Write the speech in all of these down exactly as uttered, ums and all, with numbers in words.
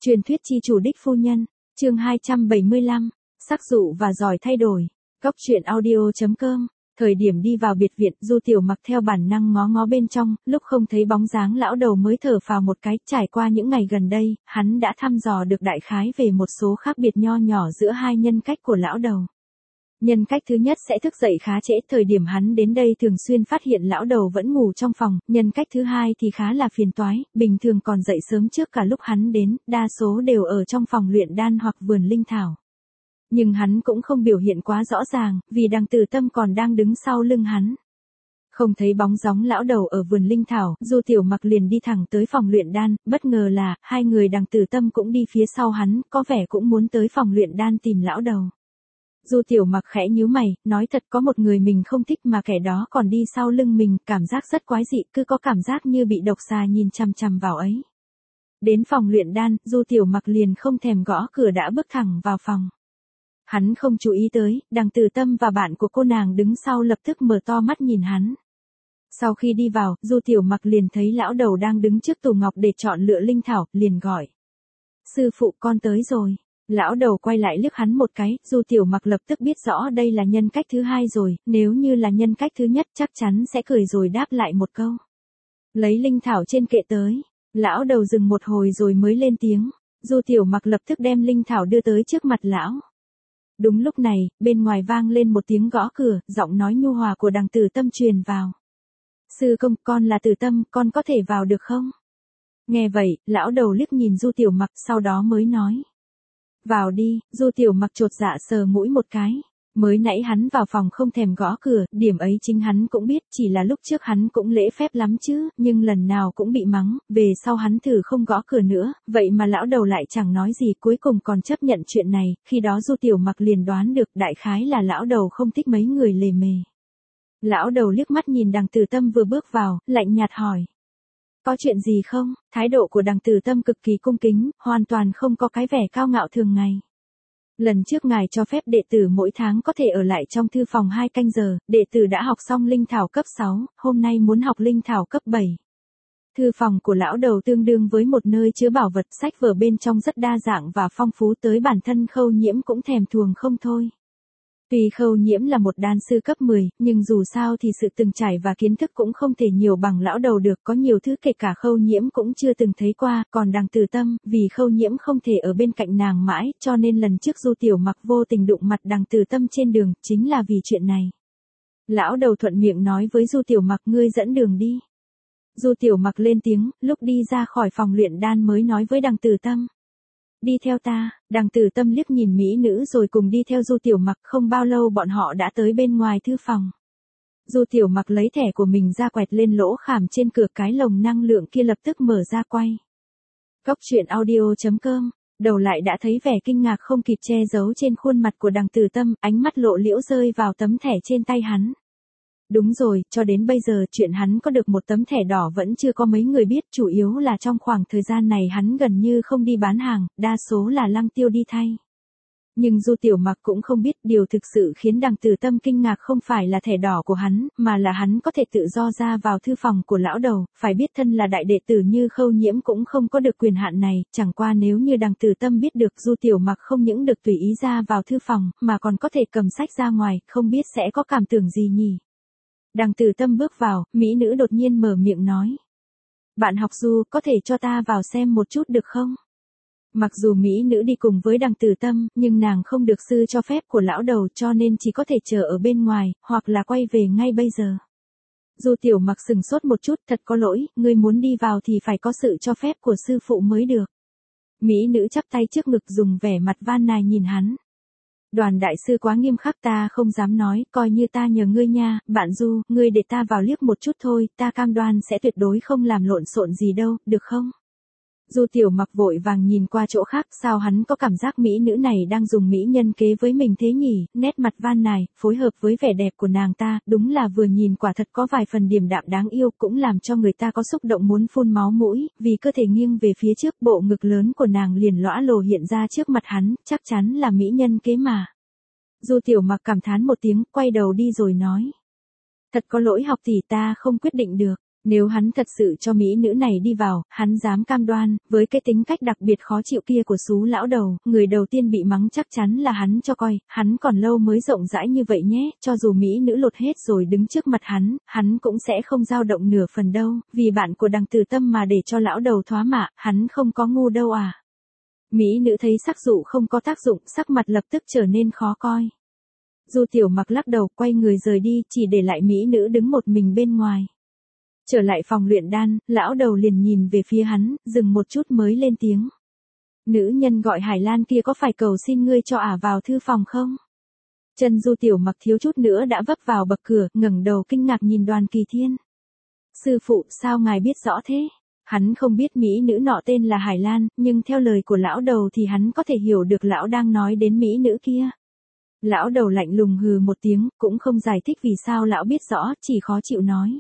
Truyền thuyết chi chủ đích phu nhân, chương hai trăm bảy mươi lăm, sắc dụ và giỏi thay đổi. Góc truyện audio chấm com. Thời điểm đi vào biệt viện, Du Tiểu Mặc theo bản năng ngó ngó bên trong, lúc không thấy bóng dáng lão đầu mới thở phào một cái. Trải qua những ngày gần đây, hắn đã thăm dò được đại khái về một số khác biệt nho nhỏ giữa hai nhân cách của lão đầu. Nhân cách thứ nhất sẽ thức dậy khá trễ, thời điểm hắn đến đây thường xuyên phát hiện lão đầu vẫn ngủ trong phòng. Nhân cách thứ hai thì khá là phiền toái, bình thường còn dậy sớm trước cả lúc hắn đến, đa số đều ở trong phòng luyện đan hoặc vườn linh thảo. Nhưng hắn cũng không biểu hiện quá rõ ràng, vì Đằng Tử Tâm còn đang đứng sau lưng hắn. Không thấy bóng dáng lão đầu ở vườn linh thảo, Du Tiểu Mặc liền đi thẳng tới phòng luyện đan, bất ngờ là, hai người Đằng Tử Tâm cũng đi phía sau hắn, có vẻ cũng muốn tới phòng luyện đan tìm lão đầu. Du Tiểu Mặc khẽ nhíu mày, nói thật có một người mình không thích mà kẻ đó còn đi sau lưng mình, cảm giác rất quái dị, cứ có cảm giác như bị độc xà nhìn chằm chằm vào ấy. Đến phòng luyện đan, Du Tiểu Mặc liền không thèm gõ cửa đã bước thẳng vào phòng. Hắn không chú ý tới, Đằng Tử Tâm và bạn của cô nàng đứng sau lập tức mở to mắt nhìn hắn. Sau khi đi vào, Du Tiểu Mặc liền thấy lão đầu đang đứng trước tủ ngọc để chọn lựa linh thảo, liền gọi. Sư phụ, con tới rồi. Lão đầu quay lại liếc hắn một cái, Du Tiểu Mặc lập tức biết rõ đây là nhân cách thứ hai rồi, nếu như là nhân cách thứ nhất chắc chắn sẽ cười rồi đáp lại một câu. Lấy linh thảo trên kệ tới. Lão đầu dừng một hồi rồi mới lên tiếng. Du Tiểu Mặc lập tức đem linh thảo đưa tới trước mặt lão. Đúng lúc này, bên ngoài vang lên một tiếng gõ cửa, giọng nói nhu hòa của Đằng Tử Tâm truyền vào. Sư công, con là Tử Tâm, con có thể vào được không? Nghe vậy, lão đầu liếc nhìn Du Tiểu Mặc, sau đó mới nói. Vào đi. Du Tiểu Mặc chột dạ sờ mũi một cái. Mới nãy hắn vào phòng không thèm gõ cửa, điểm ấy chính hắn cũng biết, chỉ là lúc trước hắn cũng lễ phép lắm chứ, nhưng lần nào cũng bị mắng, về sau hắn thử không gõ cửa nữa, vậy mà lão đầu lại chẳng nói gì, cuối cùng còn chấp nhận chuyện này, khi đó Du Tiểu Mặc liền đoán được đại khái là lão đầu không thích mấy người lề mề. Lão đầu liếc mắt nhìn Đằng Tử Tâm vừa bước vào, lạnh nhạt hỏi. Có chuyện gì không? Thái độ của Đằng Tử Tâm cực kỳ cung kính, hoàn toàn không có cái vẻ cao ngạo thường ngày. Lần trước ngài cho phép đệ tử mỗi tháng có thể ở lại trong thư phòng hai canh giờ, đệ tử đã học xong linh thảo cấp sáu, hôm nay muốn học linh thảo cấp bảy. Thư phòng của lão đầu tương đương với một nơi chứa bảo vật, sách vở bên trong rất đa dạng và phong phú, tới bản thân Khâu Nhiễm cũng thèm thuồng không thôi. Tuy Khâu Nhiễm là một đan sư cấp mười, nhưng dù sao thì sự từng trải và kiến thức cũng không thể nhiều bằng lão đầu được, có nhiều thứ kể cả Khâu Nhiễm cũng chưa từng thấy qua, còn Đằng Tử Tâm, vì Khâu Nhiễm không thể ở bên cạnh nàng mãi, cho nên lần trước Du Tiểu Mặc vô tình đụng mặt Đằng Tử Tâm trên đường, chính là vì chuyện này. Lão đầu thuận miệng nói với Du Tiểu Mặc, ngươi dẫn đường đi. Du Tiểu Mặc lên tiếng, lúc đi ra khỏi phòng luyện đan mới nói với Đằng Tử Tâm. Đi theo ta. Đằng Tử Tâm liếc nhìn mỹ nữ rồi cùng đi theo Du Tiểu Mặc, không bao lâu bọn họ đã tới bên ngoài thư phòng. Du Tiểu Mặc lấy thẻ của mình ra quẹt lên lỗ khảm trên cửa, cái lồng năng lượng kia lập tức mở ra quay. Góc truyện audio chấm com. Đầu lại đã thấy vẻ kinh ngạc không kịp che giấu trên khuôn mặt của Đằng Tử Tâm, ánh mắt lộ liễu rơi vào tấm thẻ trên tay hắn. Đúng rồi, cho đến bây giờ chuyện hắn có được một tấm thẻ đỏ vẫn chưa có mấy người biết, chủ yếu là trong khoảng thời gian này hắn gần như không đi bán hàng, đa số là Lăng Tiêu đi thay. Nhưng Du Tiểu Mặc cũng không biết, điều thực sự khiến Đằng Tử Tâm kinh ngạc không phải là thẻ đỏ của hắn, mà là hắn có thể tự do ra vào thư phòng của lão đầu, phải biết thân là đại đệ tử như Khâu Nhiễm cũng không có được quyền hạn này, chẳng qua nếu như Đằng Tử Tâm biết được Du Tiểu Mặc không những được tùy ý ra vào thư phòng, mà còn có thể cầm sách ra ngoài, không biết sẽ có cảm tưởng gì nhỉ. Đằng Tử Tâm bước vào, mỹ nữ đột nhiên mở miệng nói. Bạn học Du, có thể cho ta vào xem một chút được không? Mặc dù mỹ nữ đi cùng với Đằng Tử Tâm, nhưng nàng không được sư cho phép của lão đầu cho nên chỉ có thể chờ ở bên ngoài, hoặc là quay về ngay bây giờ. Du Tiểu Mặc sừng sốt một chút, thật có lỗi, ngươi muốn đi vào thì phải có sự cho phép của sư phụ mới được. Mỹ nữ chắp tay trước ngực dùng vẻ mặt van nài nhìn hắn. Đoàn đại sư quá nghiêm khắc, ta không dám nói, coi như ta nhờ ngươi nha, bạn Du, ngươi để ta vào liếc một chút thôi, ta cam đoan sẽ tuyệt đối không làm lộn xộn gì đâu, được không? Du Tiểu Mặc vội vàng nhìn qua chỗ khác, sao hắn có cảm giác mỹ nữ này đang dùng mỹ nhân kế với mình thế nhỉ, nét mặt van nài, phối hợp với vẻ đẹp của nàng ta, đúng là vừa nhìn quả thật có vài phần điềm đạm đáng yêu, cũng làm cho người ta có xúc động muốn phun máu mũi, vì cơ thể nghiêng về phía trước, bộ ngực lớn của nàng liền lõa lồ hiện ra trước mặt hắn, chắc chắn là mỹ nhân kế mà. Du Tiểu Mặc cảm thán một tiếng, quay đầu đi rồi nói. Thật có lỗi học tỷ, ta không quyết định được. Nếu hắn thật sự cho mỹ nữ này đi vào, hắn dám cam đoan, với cái tính cách đặc biệt khó chịu kia của xú lão đầu, người đầu tiên bị mắng chắc chắn là hắn cho coi, hắn còn lâu mới rộng rãi như vậy nhé, cho dù mỹ nữ lột hết rồi đứng trước mặt hắn, hắn cũng sẽ không dao động nửa phần đâu, vì bạn của Đằng Từ Tâm mà để cho lão đầu thoá mạ, hắn không có ngu đâu à. Mỹ nữ thấy sắc dụ không có tác dụng, sắc mặt lập tức trở nên khó coi. Du Tiểu Mặc lắc đầu, quay người rời đi, chỉ để lại mỹ nữ đứng một mình bên ngoài. Trở lại phòng luyện đan, lão đầu liền nhìn về phía hắn, dừng một chút mới lên tiếng. Nữ nhân gọi Hải Lan kia có phải cầu xin ngươi cho ả vào thư phòng không? Chân Du Tiểu Mặc thiếu chút nữa đã vấp vào bậc cửa, ngẩng đầu kinh ngạc nhìn Đoàn Kỳ Thiên. Sư phụ, sao ngài biết rõ thế? Hắn không biết mỹ nữ nọ tên là Hải Lan, nhưng theo lời của lão đầu thì hắn có thể hiểu được lão đang nói đến mỹ nữ kia. Lão đầu lạnh lùng hừ một tiếng, cũng không giải thích vì sao lão biết rõ, chỉ khó chịu nói.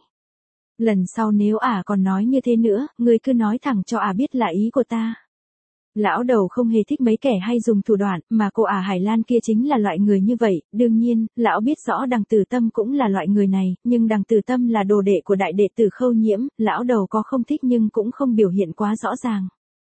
Lần sau nếu ả còn nói như thế nữa, ngươi cứ nói thẳng cho ả biết là ý của ta. Lão đầu không hề thích mấy kẻ hay dùng thủ đoạn, mà cô ả Hải Lan kia chính là loại người như vậy, đương nhiên, lão biết rõ Đằng Tử Tâm cũng là loại người này, nhưng Đằng Tử Tâm là đồ đệ của đại đệ tử Khâu Nhiễm, lão đầu có không thích nhưng cũng không biểu hiện quá rõ ràng.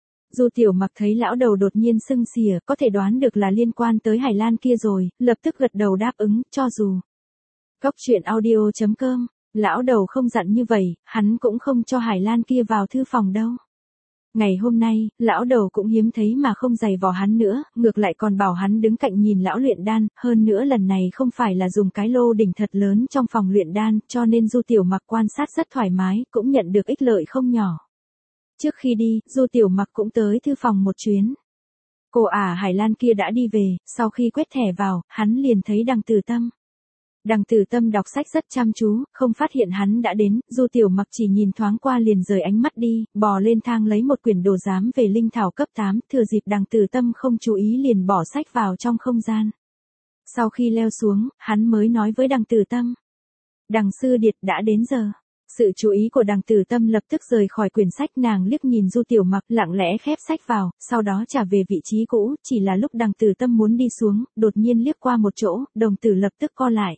Du Tiểu Mặc thấy lão đầu đột nhiên sưng xìa, có thể đoán được là liên quan tới Hải Lan kia rồi, lập tức gật đầu đáp ứng, cho dù. Góc truyện audio chấm com, lão đầu không dặn như vậy, hắn cũng không cho Hải Lan kia vào thư phòng đâu. Ngày hôm nay, lão đầu cũng hiếm thấy mà không giày vò hắn nữa, ngược lại còn bảo hắn đứng cạnh nhìn lão luyện đan, hơn nữa lần này không phải là dùng cái lô đỉnh thật lớn trong phòng luyện đan, cho nên Du Tiểu Mặc quan sát rất thoải mái, cũng nhận được ích lợi không nhỏ. Trước khi đi, Du Tiểu Mặc cũng tới thư phòng một chuyến. Cô ả Hải Lan kia đã đi về, sau khi quét thẻ vào, hắn liền thấy Đằng Tử Tâm. Đằng Tử Tâm đọc sách rất chăm chú, không phát hiện hắn đã đến, Du Tiểu Mặc chỉ nhìn thoáng qua liền rời ánh mắt đi, bò lên thang lấy một quyển đồ giám về linh thảo cấp tám, thừa dịp Đằng Tử Tâm không chú ý liền bỏ sách vào trong không gian. Sau khi leo xuống, hắn mới nói với Đằng Tử Tâm. Đằng sư điệt đã đến giờ. Sự chú ý của Đằng Tử Tâm lập tức rời khỏi quyển sách, nàng liếc nhìn Du Tiểu Mặc lặng lẽ khép sách vào, sau đó trả về vị trí cũ, chỉ là lúc Đằng Tử Tâm muốn đi xuống, đột nhiên liếc qua một chỗ, đồng tử lập tức co lại.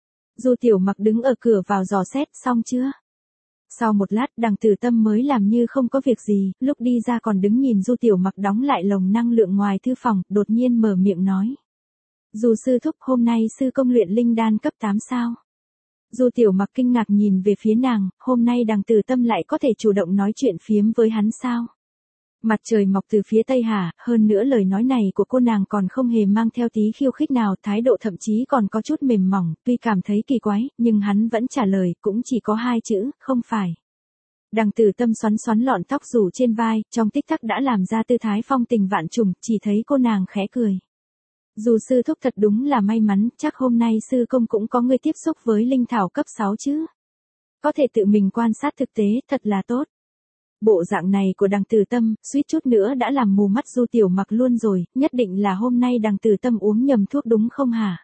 Du Tiểu Mặc đứng ở cửa vào dò xét, xong chưa? Sau một lát Đằng Tử Tâm mới làm như không có việc gì, lúc đi ra còn đứng nhìn Du Tiểu Mặc đóng lại lồng năng lượng ngoài thư phòng, đột nhiên mở miệng nói. Du sư thúc, hôm nay sư công luyện linh đan cấp tám sao? Du Tiểu Mặc kinh ngạc nhìn về phía nàng, hôm nay Đằng Tử Tâm lại có thể chủ động nói chuyện phiếm với hắn sao? Mặt trời mọc từ phía tây hả, hơn nữa lời nói này của cô nàng còn không hề mang theo tí khiêu khích nào, thái độ thậm chí còn có chút mềm mỏng, tuy cảm thấy kỳ quái, nhưng hắn vẫn trả lời, cũng chỉ có hai chữ, không phải. Đằng Tử Tâm xoắn xoắn lọn tóc rủ trên vai, trong tích tắc đã làm ra tư thái phong tình vạn trùng, chỉ thấy cô nàng khẽ cười. Dù sư thúc thật đúng là may mắn, chắc hôm nay sư công cũng có người tiếp xúc với linh thảo cấp sáu chứ. Có thể tự mình quan sát thực tế, thật là tốt. Bộ dạng này của Đằng Tử Tâm, suýt chút nữa đã làm mù mắt Du Tiểu Mặc luôn rồi, nhất định là hôm nay Đằng Tử Tâm uống nhầm thuốc đúng không hả?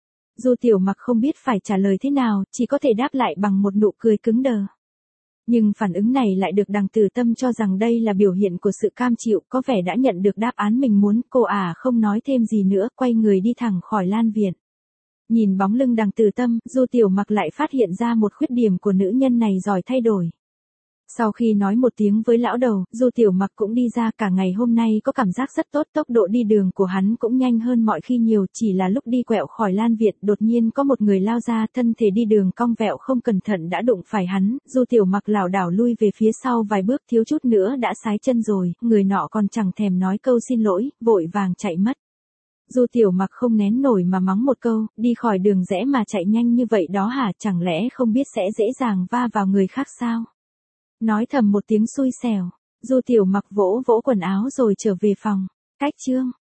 Du Tiểu Mặc không biết phải trả lời thế nào, chỉ có thể đáp lại bằng một nụ cười cứng đờ. Nhưng phản ứng này lại được Đằng Tử Tâm cho rằng đây là biểu hiện của sự cam chịu, có vẻ đã nhận được đáp án mình muốn, cô ả không nói thêm gì nữa, quay người đi thẳng khỏi Lan viện. Nhìn bóng lưng Đằng Tử Tâm, Du Tiểu Mặc lại phát hiện ra một khuyết điểm của nữ nhân này giỏi thay đổi. Sau khi nói một tiếng với lão đầu, Du Tiểu Mặc cũng đi ra, cả ngày hôm nay có cảm giác rất tốt, tốc độ đi đường của hắn cũng nhanh hơn mọi khi nhiều, chỉ là lúc đi quẹo khỏi Lan viện, đột nhiên có một người lao ra, thân thể đi đường cong vẹo không cẩn thận đã đụng phải hắn, Du Tiểu Mặc lảo đảo lui về phía sau vài bước, thiếu chút nữa đã sái chân rồi, người nọ còn chẳng thèm nói câu xin lỗi, vội vàng chạy mất. Du Tiểu Mặc không nén nổi mà mắng một câu, đi khỏi đường rẽ mà chạy nhanh như vậy đó hả, chẳng lẽ không biết sẽ dễ dàng va vào người khác sao? Nói thầm một tiếng xui xẻo, Du Tiểu Mặc vỗ vỗ quần áo rồi trở về phòng. Cách chương